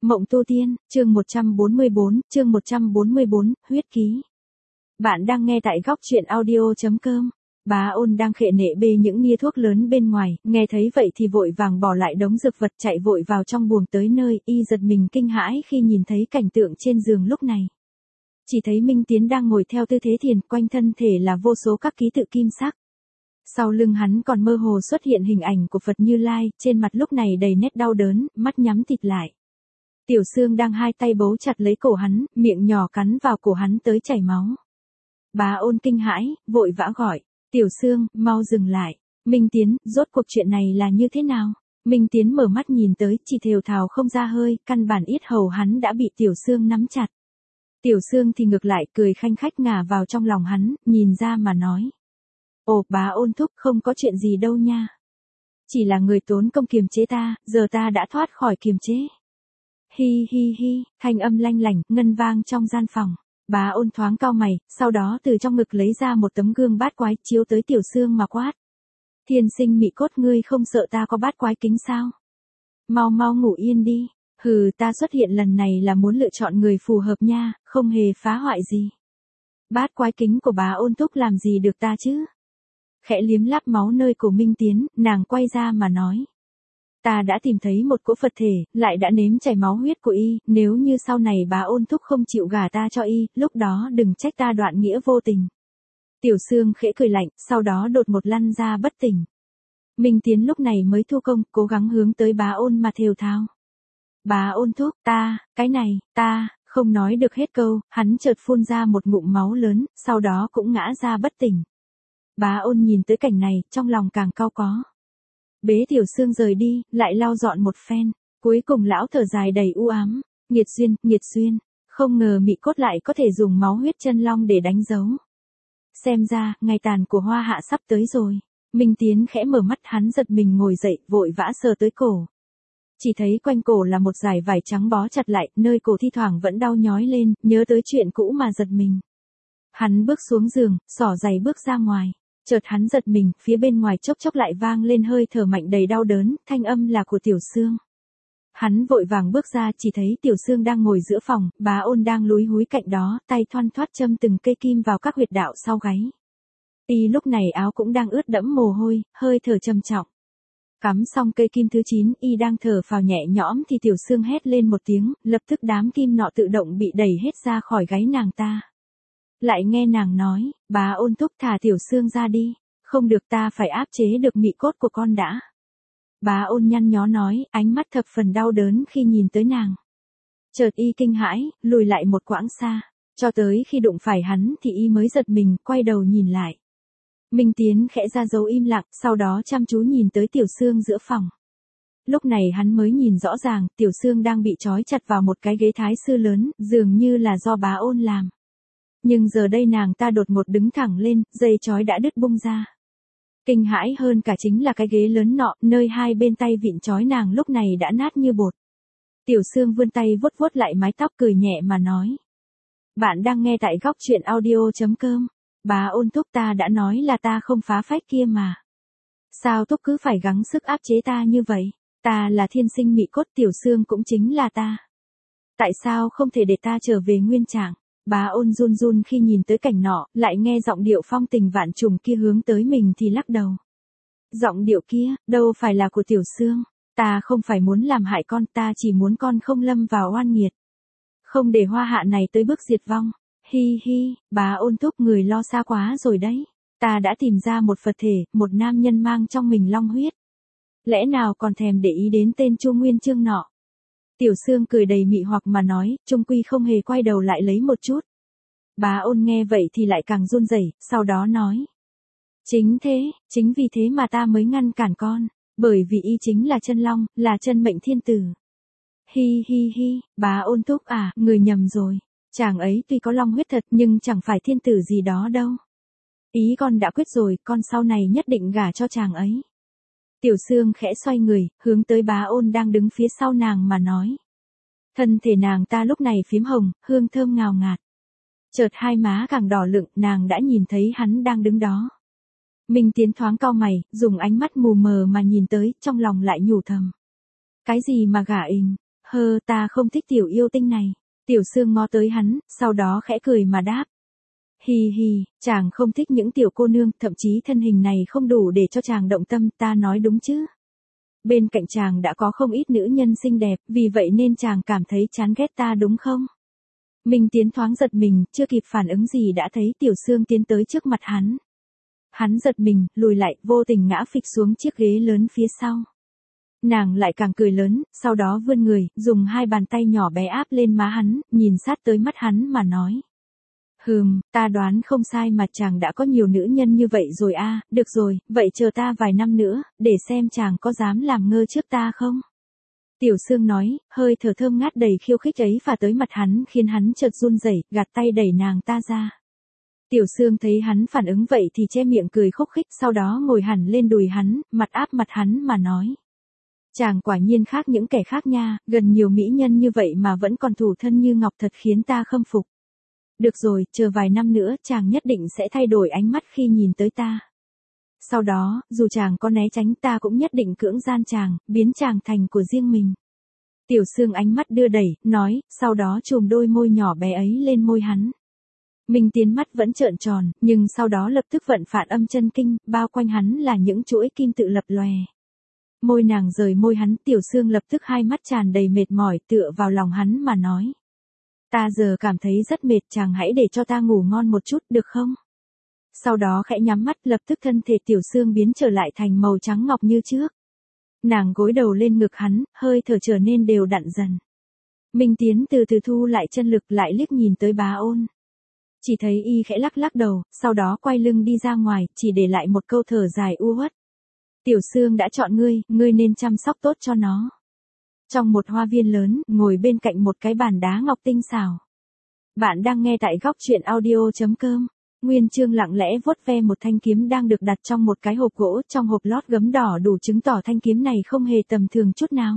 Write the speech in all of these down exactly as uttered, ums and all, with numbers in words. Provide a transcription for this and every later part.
Mộng tu tiên, chương một trăm bốn mươi bốn, chương một trăm bốn mươi bốn, huyết ký. Bạn đang nghe tại góc truyện audio chấm com. Bá Ôn đang khệ nệ bê những nia thuốc lớn bên ngoài, nghe thấy vậy thì vội vàng bỏ lại đống dược vật chạy vội vào trong buồng tới nơi, y giật mình kinh hãi khi nhìn thấy cảnh tượng trên giường lúc này. Chỉ thấy Minh Tiến đang ngồi theo tư thế thiền, quanh thân thể là vô số các ký tự kim sắc. Sau lưng hắn còn mơ hồ xuất hiện hình ảnh của Phật Như Lai, trên mặt lúc này đầy nét đau đớn, mắt nhắm tịt lại. Tiểu Sương đang hai tay bấu chặt lấy cổ hắn, miệng nhỏ cắn vào cổ hắn tới chảy máu. Bá Ôn kinh hãi, vội vã gọi, Tiểu Sương, mau dừng lại. Minh Tiến, rốt cuộc chuyện này là như thế nào? Minh Tiến mở mắt nhìn tới, chỉ thều thào không ra hơi, căn bản yết hầu hắn đã bị Tiểu Sương nắm chặt. Tiểu Sương thì ngược lại cười khanh khách ngả vào trong lòng hắn, nhìn ra mà nói. Ồ, Bá Ôn thúc, không có chuyện gì đâu nha. Chỉ là người tốn công kiềm chế ta, giờ ta đã thoát khỏi kiềm chế. Hi hi hi, thanh âm lanh lảnh, ngân vang trong gian phòng. Bá Ôn thoáng cau mày, sau đó từ trong ngực lấy ra một tấm gương bát quái, chiếu tới Tiểu Sương mà quát. Thiên sinh mị cốt, ngươi không sợ ta có bát quái kính sao? Mau mau ngủ yên đi. Hừ, ta xuất hiện lần này là muốn lựa chọn người phù hợp nha, không hề phá hoại gì. Bát quái kính của Bá Ôn thúc làm gì được ta chứ? Khẽ liếm láp máu nơi cổ Minh Tiến, nàng quay ra mà nói. Ta đã tìm thấy một cỗ Phật thể, lại đã nếm chảy máu huyết của y, nếu như sau này Bá Ôn thúc không chịu gả ta cho y, lúc đó đừng trách ta đoạn nghĩa vô tình. Tiểu Sương khẽ cười lạnh, sau đó đột một lăn ra bất tỉnh. Minh Tiến lúc này mới thu công, cố gắng hướng tới Bá Ôn mà thều thào. Bá Ôn thúc, ta, cái này, ta, không nói được hết câu, hắn chợt phun ra một ngụm máu lớn, sau đó cũng ngã ra bất tỉnh. Bá Ôn nhìn tới cảnh này, trong lòng càng cau có. Bế Tiểu Sương rời đi, lại lau dọn một phen, cuối cùng lão thở dài đầy u ám, nghiệt duyên, nghiệt duyên, không ngờ mị cốt lại có thể dùng máu huyết chân long để đánh dấu. Xem ra, ngày tàn của Hoa Hạ sắp tới rồi. Minh Tiến khẽ mở mắt, hắn giật mình ngồi dậy, vội vã sờ tới cổ. Chỉ thấy quanh cổ là một dải vải trắng bó chặt lại, nơi cổ thi thoảng vẫn đau nhói lên, nhớ tới chuyện cũ mà giật mình. Hắn bước xuống giường, xỏ giày bước ra ngoài. Chợt hắn giật mình, phía bên ngoài chốc chốc lại vang lên hơi thở mạnh đầy đau đớn, thanh âm là của Tiểu Sương. Hắn vội vàng bước ra, chỉ thấy Tiểu Sương đang ngồi giữa phòng, Bá Ôn đang lúi húi cạnh đó, tay thoăn thoắt châm từng cây kim vào các huyệt đạo sau gáy. Y lúc này áo cũng đang ướt đẫm mồ hôi, hơi thở trầm trọng. Cắm xong cây kim thứ chín, y đang thở phào nhẹ nhõm thì Tiểu Sương hét lên một tiếng, lập tức đám kim nọ tự động bị đẩy hết ra khỏi gáy nàng ta. Lại nghe nàng nói, Bá Ôn thúc thả Tiểu Sương ra đi, không được, ta phải áp chế được mị cốt của con đã. Bá Ôn nhăn nhó nói, ánh mắt thập phần đau đớn khi nhìn tới nàng. Chợt y kinh hãi, lùi lại một quãng xa, cho tới khi đụng phải hắn thì y mới giật mình, quay đầu nhìn lại. Minh Tiến khẽ ra dấu im lặng, sau đó chăm chú nhìn tới Tiểu Sương giữa phòng. Lúc này hắn mới nhìn rõ ràng, Tiểu Sương đang bị trói chặt vào một cái ghế thái sư lớn, dường như là do Bá Ôn làm. Nhưng giờ đây nàng ta đột ngột đứng thẳng lên, dây trói đã đứt bung ra. Kinh hãi hơn cả chính là cái ghế lớn nọ, nơi hai bên tay vịn trói nàng lúc này đã nát như bột. Tiểu Sương vươn tay vuốt vuốt lại mái tóc, cười nhẹ mà nói. Bạn đang nghe tại góc truyện audio chấm com. Bá Ôn thúc, ta đã nói là ta không phá phách kia mà. Sao thúc cứ phải gắng sức áp chế ta như vậy? Ta là thiên sinh mị cốt, Tiểu Sương cũng chính là ta. Tại sao không thể để ta trở về nguyên trạng? Bá Ôn run run khi nhìn tới cảnh nọ, lại nghe giọng điệu phong tình vạn trùng kia hướng tới mình thì lắc đầu. Giọng điệu kia, đâu phải là của Tiểu Sương. Ta không phải muốn làm hại con, ta chỉ muốn con không lâm vào oan nghiệt. Không để Hoa Hạ này tới bước diệt vong. Hi hi, Bá Ôn thúc, người lo xa quá rồi đấy. Ta đã tìm ra một Phật thể, một nam nhân mang trong mình long huyết. Lẽ nào còn thèm để ý đến tên Chu Nguyên Chương nọ? Tiểu Sương cười đầy mị hoặc mà nói, trung quy không hề quay đầu lại lấy một chút. Bá Ôn nghe vậy thì lại càng run rẩy, sau đó nói. Chính thế, chính vì thế mà ta mới ngăn cản con, bởi vì y chính là chân long, là chân mệnh thiên tử. Hi hi hi, Bá Ôn thúc à, người nhầm rồi. Chàng ấy tuy có long huyết thật nhưng chẳng phải thiên tử gì đó đâu. Ý con đã quyết rồi, con sau này nhất định gả cho chàng ấy. Tiểu Sương khẽ xoay người, hướng tới Bá Ôn đang đứng phía sau nàng mà nói. Thân thể nàng ta lúc này phím hồng, hương thơm ngào ngạt. Chợt hai má càng đỏ lựng, nàng đã nhìn thấy hắn đang đứng đó. Minh Tiến thoáng cau mày, dùng ánh mắt mù mờ mà nhìn tới, trong lòng lại nhủ thầm. Cái gì mà gả ình, Hơ, ta không thích tiểu yêu tinh này. Tiểu Sương ngó tới hắn, sau đó khẽ cười mà đáp. Hi hi, chàng không thích những tiểu cô nương, thậm chí thân hình này không đủ để cho chàng động tâm, ta nói đúng chứ. Bên cạnh chàng đã có không ít nữ nhân xinh đẹp, vì vậy nên chàng cảm thấy chán ghét ta đúng không? Minh Tiến thoáng giật mình, chưa kịp phản ứng gì đã thấy Tiểu Sương tiến tới trước mặt hắn. Hắn giật mình, lùi lại, vô tình ngã phịch xuống chiếc ghế lớn phía sau. Nàng lại càng cười lớn, sau đó vươn người, dùng hai bàn tay nhỏ bé áp lên má hắn, nhìn sát tới mắt hắn mà nói. Hừm, ta đoán không sai mà chàng đã có nhiều nữ nhân như vậy rồi a, à, được rồi, vậy chờ ta vài năm nữa, để xem chàng có dám làm ngơ trước ta không? Tiểu Sương nói, hơi thở thơm ngát đầy khiêu khích ấy phả tới mặt hắn khiến hắn chợt run rẩy, gạt tay đẩy nàng ta ra. Tiểu Sương thấy hắn phản ứng vậy thì che miệng cười khúc khích, sau đó ngồi hẳn lên đùi hắn, mặt áp mặt hắn mà nói. Chàng quả nhiên khác những kẻ khác nha, gần nhiều mỹ nhân như vậy mà vẫn còn thủ thân như ngọc thật khiến ta khâm phục. Được rồi, chờ vài năm nữa chàng nhất định sẽ thay đổi ánh mắt khi nhìn tới ta. Sau đó, dù chàng có né tránh ta cũng nhất định cưỡng gian chàng, biến chàng thành của riêng mình. Tiểu Sương ánh mắt đưa đẩy, nói, sau đó chùm đôi môi nhỏ bé ấy lên môi hắn. Minh Tiến mắt vẫn trợn tròn, nhưng sau đó lập tức vận phản âm chân kinh, bao quanh hắn là những chuỗi kim tự lập lòe. Môi nàng rời môi hắn, Tiểu Sương lập tức hai mắt tràn đầy mệt mỏi tựa vào lòng hắn mà nói. Ta giờ cảm thấy rất mệt, chàng hãy để cho ta ngủ ngon một chút được không? Sau đó khẽ nhắm mắt, lập tức thân thể Tiểu Sương biến trở lại thành màu trắng ngọc như trước. Nàng gối đầu lên ngực hắn, hơi thở trở nên đều đặn dần. Minh Tiến từ từ thu lại chân lực lại liếc nhìn tới Bá Ôn. Chỉ thấy y khẽ lắc lắc đầu, sau đó quay lưng đi ra ngoài, chỉ để lại một câu thở dài u uất. Tiểu Sương đã chọn ngươi, ngươi nên chăm sóc tốt cho nó. Trong một hoa viên lớn, ngồi bên cạnh một cái bàn đá ngọc tinh xảo. Bạn đang nghe tại góc truyện audio chấm com. Nguyên Chương lặng lẽ vuốt ve một thanh kiếm đang được đặt trong một cái hộp gỗ, trong hộp lót gấm đỏ đủ chứng tỏ thanh kiếm này không hề tầm thường chút nào.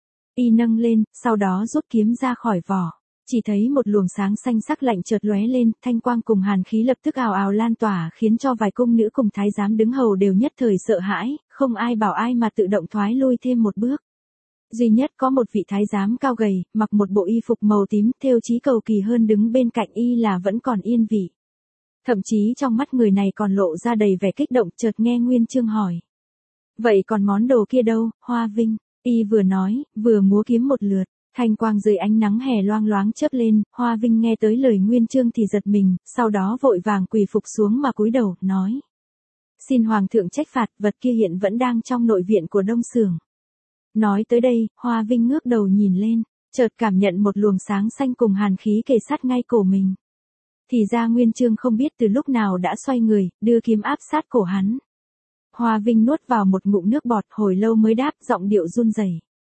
Y nâng lên, sau đó rút kiếm ra khỏi vỏ. Chỉ thấy một luồng sáng xanh sắc lạnh chợt lóe lên, thanh quang cùng hàn khí lập tức ào ào lan tỏa khiến cho vài cung nữ cùng thái giám đứng hầu đều nhất thời sợ hãi, không ai bảo ai mà tự động thoái lui thêm một bước. Duy nhất có một vị thái giám cao gầy, mặc một bộ y phục màu tím, thêu chí cầu kỳ hơn đứng bên cạnh y là vẫn còn yên vị. Thậm chí trong mắt người này còn lộ ra đầy vẻ kích động, chợt nghe Nguyên Chương hỏi. Vậy còn món đồ kia đâu, Hoa Vinh? Y vừa nói, vừa múa kiếm một lượt, thanh quang dưới ánh nắng hè loang loáng chớp lên, Hoa Vinh nghe tới lời Nguyên Chương thì giật mình, sau đó vội vàng quỳ phục xuống mà cúi đầu, nói. Xin Hoàng thượng trách phạt, vật kia hiện vẫn đang trong nội viện của Đông Xưởng. Nói tới đây, Hoa Vinh ngước đầu nhìn lên, chợt cảm nhận một luồng sáng xanh cùng hàn khí kề sát ngay cổ mình. Thì ra Nguyên Chương không biết từ lúc nào đã xoay người, đưa kiếm áp sát cổ hắn. Hoa Vinh nuốt vào một ngụm nước bọt, hồi lâu mới đáp, giọng điệu run rẩy.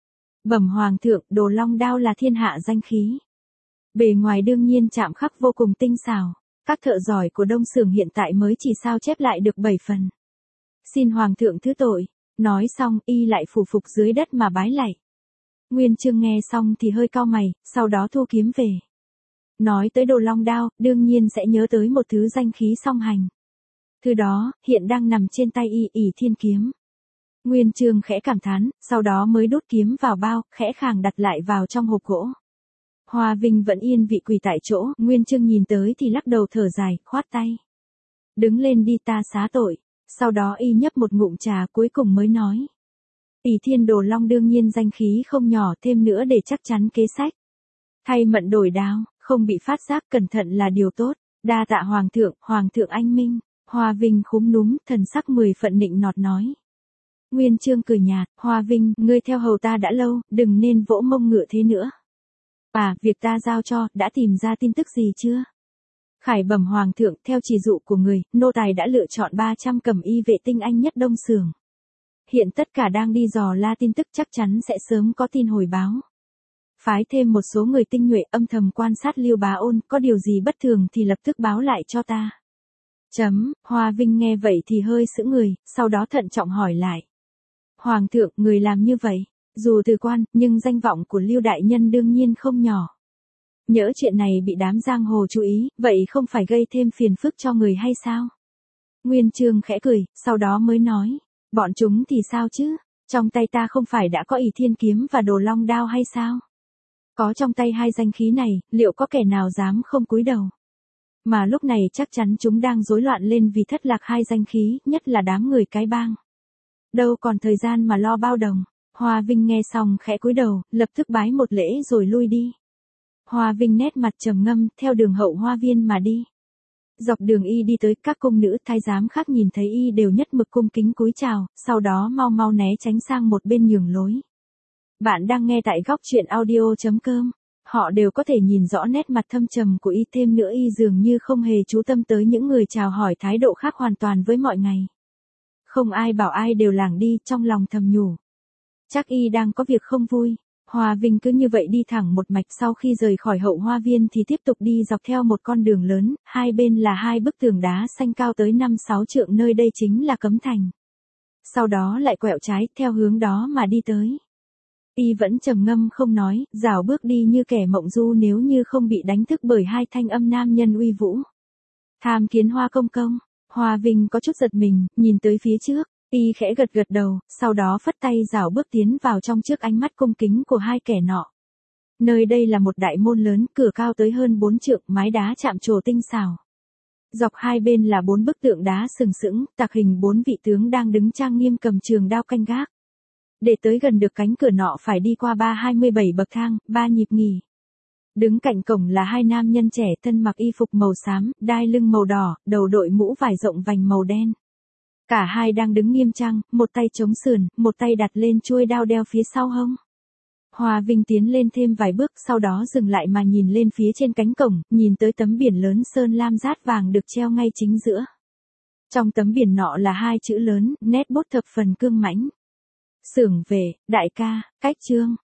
Bẩm Hoàng thượng, Đồ Long đao là thiên hạ danh khí. Bề ngoài đương nhiên chạm khắc vô cùng tinh xảo, các thợ giỏi của Đông Xưởng hiện tại mới chỉ sao chép lại được bảy phần. Xin Hoàng thượng thứ tội. Nói xong, y lại phủ phục dưới đất mà bái lạy. Nguyên Chương nghe xong thì hơi cau mày, sau đó thu kiếm về. Nói tới Đồ Long đao, đương nhiên sẽ nhớ tới một thứ danh khí song hành. Thứ đó, hiện đang nằm trên tay y, ỷ thiên kiếm. Nguyên Chương khẽ cảm thán, sau đó mới đút kiếm vào bao, khẽ khàng đặt lại vào trong hộp gỗ. Hoa Vinh vẫn yên vị quỳ tại chỗ, Nguyên Chương nhìn tới thì lắc đầu thở dài, khoát tay. Đứng lên đi, ta xá tội. Sau đó y nhấp một ngụm trà cuối cùng mới nói. ỷ thiên Đồ Long đương nhiên danh khí không nhỏ, thêm nữa để chắc chắn kế sách. Thay mận đổi đao, không bị phát giác cẩn thận là điều tốt. Đa tạ Hoàng thượng, Hoàng thượng anh minh. Hoa Vinh khúm núm, thần sắc mười phần nịnh nọt nói. Nguyên Chương cười nhạt, Hoa Vinh, ngươi theo hầu ta đã lâu, đừng nên vỗ mông ngựa thế nữa. À, việc ta giao cho, đã tìm ra tin tức gì chưa? Khải bẩm Hoàng thượng, theo chỉ dụ của người, nô tài đã lựa chọn ba trăm cẩm y vệ tinh anh nhất Đông Xưởng. Hiện tất cả đang đi dò la tin tức, chắc chắn sẽ sớm có tin hồi báo. Phái thêm một số người tinh nhuệ âm thầm quan sát Lưu Bá Ôn, có điều gì bất thường thì lập tức báo lại cho ta. Chấm, Hoa Vinh nghe vậy thì hơi sững người, sau đó thận trọng hỏi lại. Hoàng thượng, người làm như vậy, dù từ quan, nhưng danh vọng của Lưu đại nhân đương nhiên không nhỏ. Nhỡ chuyện này bị đám giang hồ chú ý, vậy không phải gây thêm phiền phức cho người hay sao? Nguyên Chương khẽ cười, sau đó mới nói, bọn chúng thì sao chứ? Trong tay ta không phải đã có ỷ thiên kiếm và Đồ Long đao hay sao? Có trong tay hai danh khí này, liệu có kẻ nào dám không cúi đầu? Mà lúc này chắc chắn chúng đang rối loạn lên vì thất lạc hai danh khí, nhất là đám người cái bang. Đâu còn thời gian mà lo bao đồng. Hoa Vinh nghe xong khẽ cúi đầu, lập tức bái một lễ rồi lui đi. Hoa Vinh nét mặt trầm ngâm, theo đường hậu hoa viên mà đi. Dọc đường y đi tới, các cung nữ thái giám khác nhìn thấy y đều nhất mực cung kính cúi chào, sau đó mau mau né tránh sang một bên nhường lối. Bạn đang nghe tại góc truyện audio chấm com. Họ đều có thể nhìn rõ nét mặt thâm trầm của y, thêm nữa y dường như không hề chú tâm tới những người chào hỏi, thái độ khác hoàn toàn với mọi ngày. Không ai bảo ai đều lảng đi, trong lòng thầm nhủ. Chắc y đang có việc không vui. Hoa Vinh cứ như vậy đi thẳng một mạch, sau khi rời khỏi hậu hoa viên thì tiếp tục đi dọc theo một con đường lớn, hai bên là hai bức tường đá xanh cao tới năm sáu trượng, nơi đây chính là Cấm Thành. Sau đó lại quẹo trái, theo hướng đó mà đi tới. Y vẫn trầm ngâm không nói, dạo bước đi như kẻ mộng du nếu như không bị đánh thức bởi hai thanh âm nam nhân uy vũ. Tham kiến Hoa công công. Hoa Vinh có chút giật mình, nhìn tới phía trước. Y khẽ gật gật đầu, sau đó phất tay dạo bước tiến vào trong trước ánh mắt cung kính của hai kẻ nọ. Nơi đây là một đại môn lớn, cửa cao tới hơn bốn trượng, mái đá chạm trổ tinh xảo. Dọc hai bên là bốn bức tượng đá sừng sững, tạc hình bốn vị tướng đang đứng trang nghiêm cầm trường đao canh gác. Để tới gần được cánh cửa nọ phải đi qua ba hai mươi bảy bậc thang, ba nhịp nghỉ. Đứng cạnh cổng là hai nam nhân trẻ, thân mặc y phục màu xám, đai lưng màu đỏ, đầu đội mũ vải rộng vành màu đen. Cả hai đang đứng nghiêm trang, một tay chống sườn, một tay đặt lên chuôi đao đeo phía sau hông. Hoa Vinh tiến lên thêm vài bước, sau đó dừng lại mà nhìn lên phía trên cánh cổng, nhìn tới tấm biển lớn sơn lam rát vàng được treo ngay chính giữa. Trong tấm biển nọ là hai chữ lớn, nét bút thập phần cương mãnh. Xưởng về, đại ca, cách trương.